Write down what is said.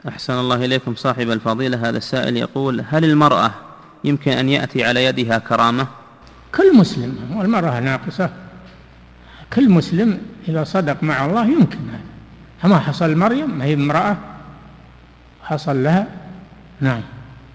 أحسن الله إليكم صاحب الفضيلة. هذا السائل يقول: هل المرأة يمكن أن يأتي على يدها كرامة؟ كل مسلم، والمرأة ناقصة، كل مسلم إذا صدق مع الله يمكن. كما حصل مريم، ما هي امرأة حصل لها. نعم.